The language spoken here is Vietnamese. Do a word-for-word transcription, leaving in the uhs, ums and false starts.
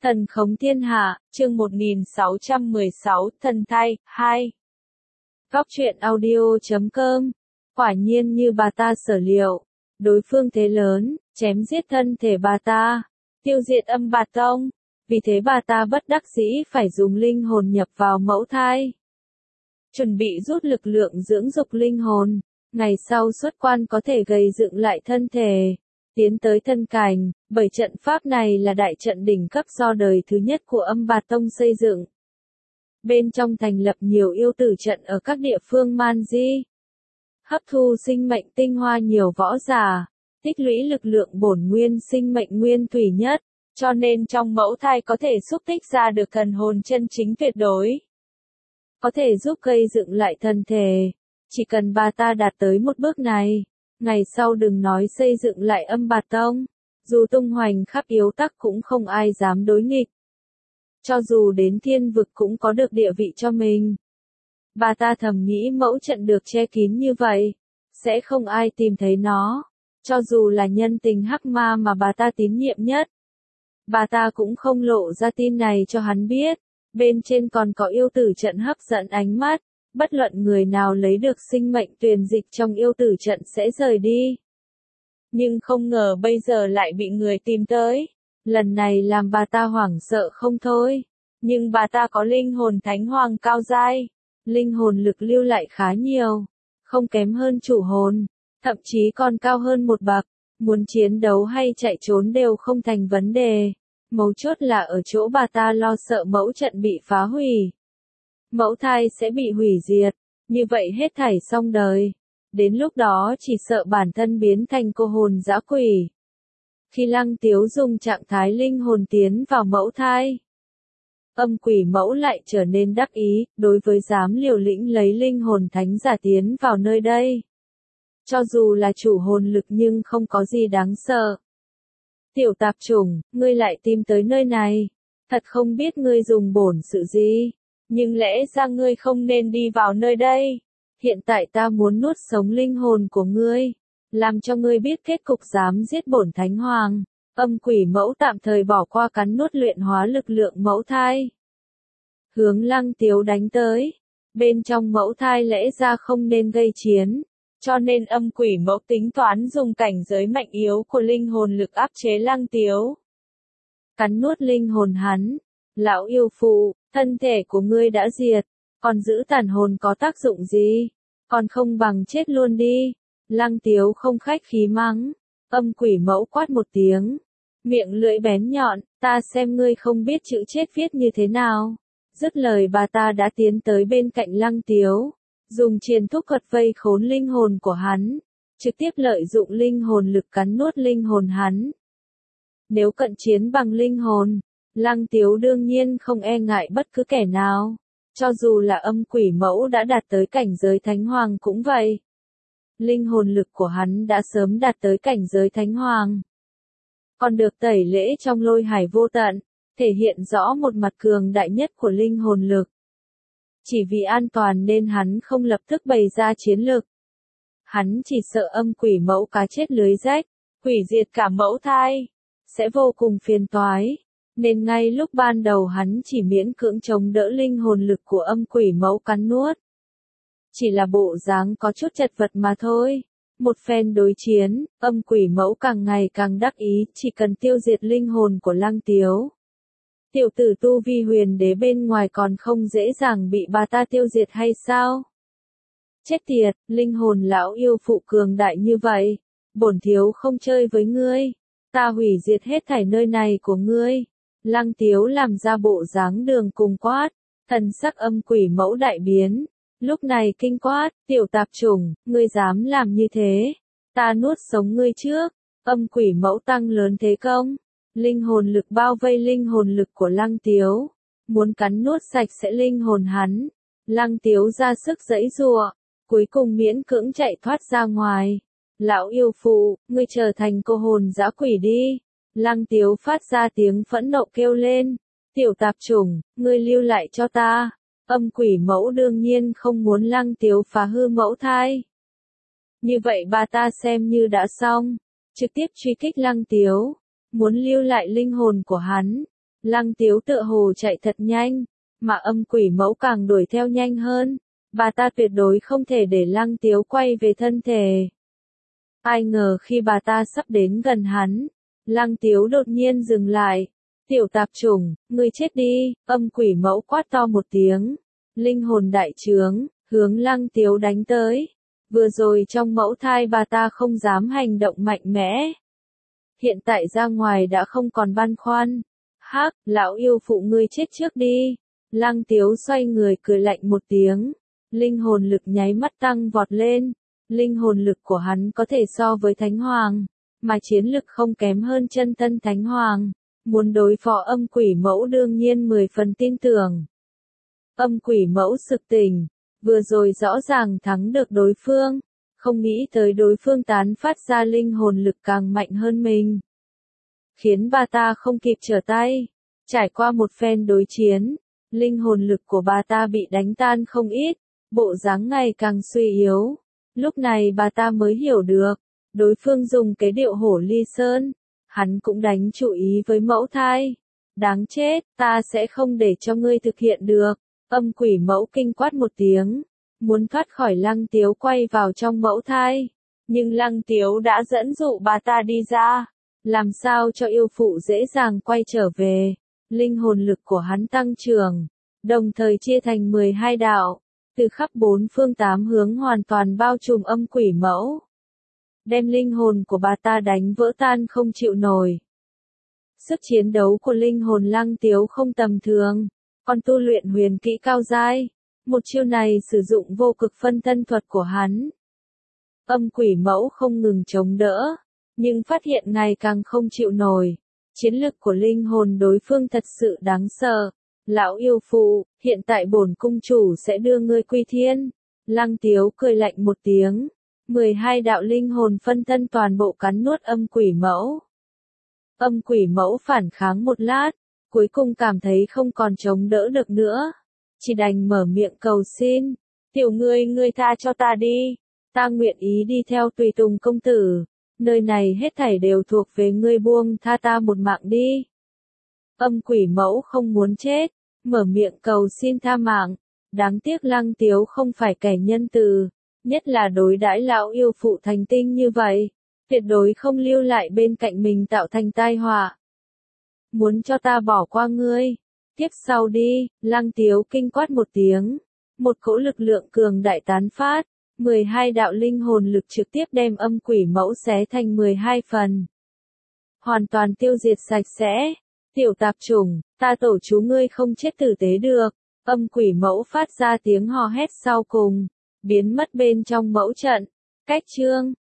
Thần khống thiên hạ, chương một nghìn sáu trăm mười sáu, thần thay, hai. Góc truyện audio chấm com. Quả nhiên như bà ta sở liệu, đối phương thế lớn, chém giết thân thể bà ta, tiêu diệt âm bạt tông, vì thế bà ta bất đắc dĩ phải dùng linh hồn nhập vào mẫu thai. Chuẩn bị rút lực lượng dưỡng dục linh hồn, ngày sau xuất quan có thể gây dựng lại thân thể, tiến tới thân cảnh, bởi trận pháp này là đại trận đỉnh cấp do đời thứ nhất của âm bạt tông xây dựng. Bên trong thành lập nhiều yêu tử trận ở các địa phương man di. Hấp thu sinh mệnh tinh hoa nhiều võ giả, tích lũy lực lượng bổn nguyên sinh mệnh nguyên thủy nhất, cho nên trong mẫu thai có thể xúc tích ra được thần hồn chân chính tuyệt đối. Có thể giúp gây dựng lại thân thể, chỉ cần bà ta đạt tới một bước này, ngày sau đừng nói xây dựng lại âm bạt tông, dù tung hoành khắp yếu tắc cũng không ai dám đối nghịch. Cho dù đến thiên vực cũng có được địa vị cho mình. Bà ta thầm nghĩ mẫu trận được che kín như vậy, sẽ không ai tìm thấy nó, cho dù là nhân tình hắc ma mà bà ta tín nhiệm nhất. Bà ta cũng không lộ ra tin này cho hắn biết, bên trên còn có yêu tử trận hấp dẫn ánh mắt. Bất luận người nào lấy được sinh mệnh tuyền dịch trong yêu tử trận sẽ rời đi. Nhưng không ngờ bây giờ lại bị người tìm tới. Lần này làm bà ta hoảng sợ không thôi. Nhưng bà ta có linh hồn thánh hoàng cao giai. Linh hồn lực lưu lại khá nhiều. Không kém hơn chủ hồn. Thậm chí còn cao hơn một bậc. Muốn chiến đấu hay chạy trốn đều không thành vấn đề. Mấu chốt là ở chỗ bà ta lo sợ mẫu trận bị phá hủy. Mẫu thai sẽ bị hủy diệt, như vậy hết thảy xong đời. Đến lúc đó chỉ sợ bản thân biến thành cô hồn dã quỷ. Khi Lăng Tiếu dùng trạng thái linh hồn tiến vào mẫu thai, âm quỷ mẫu lại trở nên đắc ý, đối với dám liều lĩnh lấy linh hồn thánh giả tiến vào nơi đây. Cho dù là chủ hồn lực nhưng không có gì đáng sợ. Tiểu tạp chủng, ngươi lại tìm tới nơi này, thật không biết ngươi dùng bổn sự gì. Nhưng lẽ ra ngươi không nên đi vào nơi đây. Hiện tại ta muốn nuốt sống linh hồn của ngươi, làm cho ngươi biết kết cục dám giết bổn thánh hoàng. Âm quỷ mẫu tạm thời bỏ qua cắn nuốt luyện hóa lực lượng mẫu thai. Hướng Lăng Tiếu đánh tới. Bên trong mẫu thai lẽ ra không nên gây chiến. Cho nên âm quỷ mẫu tính toán dùng cảnh giới mạnh yếu của linh hồn lực áp chế Lăng Tiếu. Cắn nuốt linh hồn hắn. Lão yêu phụ, thân thể của ngươi đã diệt, còn giữ tàn hồn có tác dụng gì? Còn không bằng chết luôn đi. Lăng Tiếu không khách khí mắng. Âm quỷ mẫu quát một tiếng. Miệng lưỡi bén nhọn, ta xem ngươi không biết chữ chết viết như thế nào. Dứt lời bà ta đã tiến tới bên cạnh Lăng Tiếu. Dùng triền thúc thuật vây khốn linh hồn của hắn. Trực tiếp lợi dụng linh hồn lực cắn nuốt linh hồn hắn. Nếu cận chiến bằng linh hồn, Lăng Tiếu đương nhiên không e ngại bất cứ kẻ nào, cho dù là âm quỷ mẫu đã đạt tới cảnh giới thánh hoàng cũng vậy. Linh hồn lực của hắn đã sớm đạt tới cảnh giới thánh hoàng. Còn được tẩy lễ trong lôi hải vô tận, thể hiện rõ một mặt cường đại nhất của linh hồn lực. Chỉ vì an toàn nên hắn không lập tức bày ra chiến lực. Hắn chỉ sợ âm quỷ mẫu cá chết lưới rách, hủy diệt cả mẫu thai, sẽ vô cùng phiền toái. Nên ngay lúc ban đầu hắn chỉ miễn cưỡng chống đỡ linh hồn lực của âm quỷ mẫu cắn nuốt. Chỉ là bộ dáng có chút chật vật mà thôi. Một phen đối chiến, âm quỷ mẫu càng ngày càng đắc ý, chỉ cần tiêu diệt linh hồn của Lăng Tiếu. Tiểu tử tu vi huyền đế bên ngoài còn không dễ dàng bị bà ta tiêu diệt hay sao? Chết tiệt, linh hồn lão yêu phụ cường đại như vậy. Bổn thiếu không chơi với ngươi. Ta hủy diệt hết thảy nơi này của ngươi. Lăng Tiếu làm ra bộ dáng đường cùng quát, thần sắc âm quỷ mẫu đại biến, lúc này kinh quát, tiểu tạp chủng, ngươi dám làm như thế, ta nuốt sống ngươi trước. Âm quỷ mẫu tăng lớn thế công, linh hồn lực bao vây linh hồn lực của Lăng Tiếu, muốn cắn nuốt sạch sẽ linh hồn hắn. Lăng Tiếu ra sức giãy giụa, cuối cùng miễn cưỡng chạy thoát ra ngoài. Lão yêu phụ, ngươi trở thành cô hồn dã quỷ đi. Lăng Tiếu phát ra tiếng phẫn nộ kêu lên. Tiểu tạp chủng, ngươi lưu lại cho ta. Âm quỷ mẫu đương nhiên không muốn Lăng Tiếu phá hư mẫu thai. Như vậy bà ta xem như đã xong. Trực tiếp truy kích Lăng Tiếu. Muốn lưu lại linh hồn của hắn. Lăng Tiếu tựa hồ chạy thật nhanh, mà âm quỷ mẫu càng đuổi theo nhanh hơn. Bà ta tuyệt đối không thể để Lăng Tiếu quay về thân thể. Ai ngờ khi bà ta sắp đến gần hắn, Lăng Tiếu đột nhiên dừng lại. Tiểu tạp chủng, ngươi chết đi, âm quỷ mẫu quát to một tiếng. Linh hồn đại trướng, hướng Lăng Tiếu đánh tới. Vừa rồi trong mẫu thai bà ta không dám hành động mạnh mẽ. Hiện tại ra ngoài đã không còn băn khoăn. Hắc, lão yêu phụ ngươi chết trước đi. Lăng Tiếu xoay người cười lạnh một tiếng. Linh hồn lực nháy mắt tăng vọt lên. Linh hồn lực của hắn có thể so với Thánh Hoàng, mà chiến lực không kém hơn chân thân Thánh Hoàng. Muốn đối phó âm quỷ mẫu đương nhiên mười phần tin tưởng. Âm quỷ mẫu sực tỉnh, vừa rồi rõ ràng thắng được đối phương, không nghĩ tới đối phương tán phát ra linh hồn lực càng mạnh hơn mình. Khiến bà ta không kịp trở tay, trải qua một phen đối chiến, linh hồn lực của bà ta bị đánh tan không ít, bộ dáng ngày càng suy yếu. Lúc này bà ta mới hiểu được, đối phương dùng cái điệu hổ ly sơn, hắn cũng đánh chú ý với mẫu thai. Đáng chết, ta sẽ không để cho ngươi thực hiện được. Âm quỷ mẫu kinh quát một tiếng, muốn thoát khỏi Lăng Tiếu quay vào trong mẫu thai. Nhưng Lăng Tiếu đã dẫn dụ bà ta đi ra, làm sao cho yêu phụ dễ dàng quay trở về. Linh hồn lực của hắn tăng trưởng, đồng thời chia thành mười hai đạo, từ khắp bốn phương tám hướng hoàn toàn bao trùm âm quỷ mẫu. Đem linh hồn của bà ta đánh vỡ tan không chịu nổi. Sức chiến đấu của linh hồn Lăng Tiếu không tầm thường, còn tu luyện huyền kỹ cao giai. Một chiêu này sử dụng vô cực phân thân thuật của hắn. Âm quỷ mẫu không ngừng chống đỡ, nhưng phát hiện ngày càng không chịu nổi. Chiến lực của linh hồn đối phương thật sự đáng sợ. Lão yêu phụ, hiện tại bổn cung chủ sẽ đưa ngươi quy thiên. Lăng Tiếu cười lạnh một tiếng. mười hai đạo linh hồn phân thân toàn bộ cắn nuốt âm quỷ mẫu. Âm quỷ mẫu phản kháng một lát, cuối cùng cảm thấy không còn chống đỡ được nữa. Chỉ đành mở miệng cầu xin. Tiểu ngươi ngươi tha cho ta đi. Ta nguyện ý đi theo tùy tùng công tử. Nơi này hết thảy đều thuộc về ngươi, buông tha ta một mạng đi. Âm quỷ mẫu không muốn chết, mở miệng cầu xin tha mạng. Đáng tiếc Lăng Tiếu không phải kẻ nhân từ, nhất là đối đãi lão yêu phụ thành tinh như vậy, tuyệt đối không lưu lại bên cạnh mình tạo thành tai họa. Muốn cho ta bỏ qua ngươi, tiếp sau đi. Lăng Tiếu kinh quát một tiếng, một cỗ lực lượng cường đại tán phát, mười hai đạo linh hồn lực trực tiếp đem âm quỷ mẫu xé thành mười hai phần. Hoàn toàn tiêu diệt sạch sẽ. Tiểu tạp chủng, ta tổ chú ngươi không chết tử tế được. Âm quỷ mẫu phát ra tiếng hò hét sau cùng, biến mất bên trong mẫu trận. Cách chương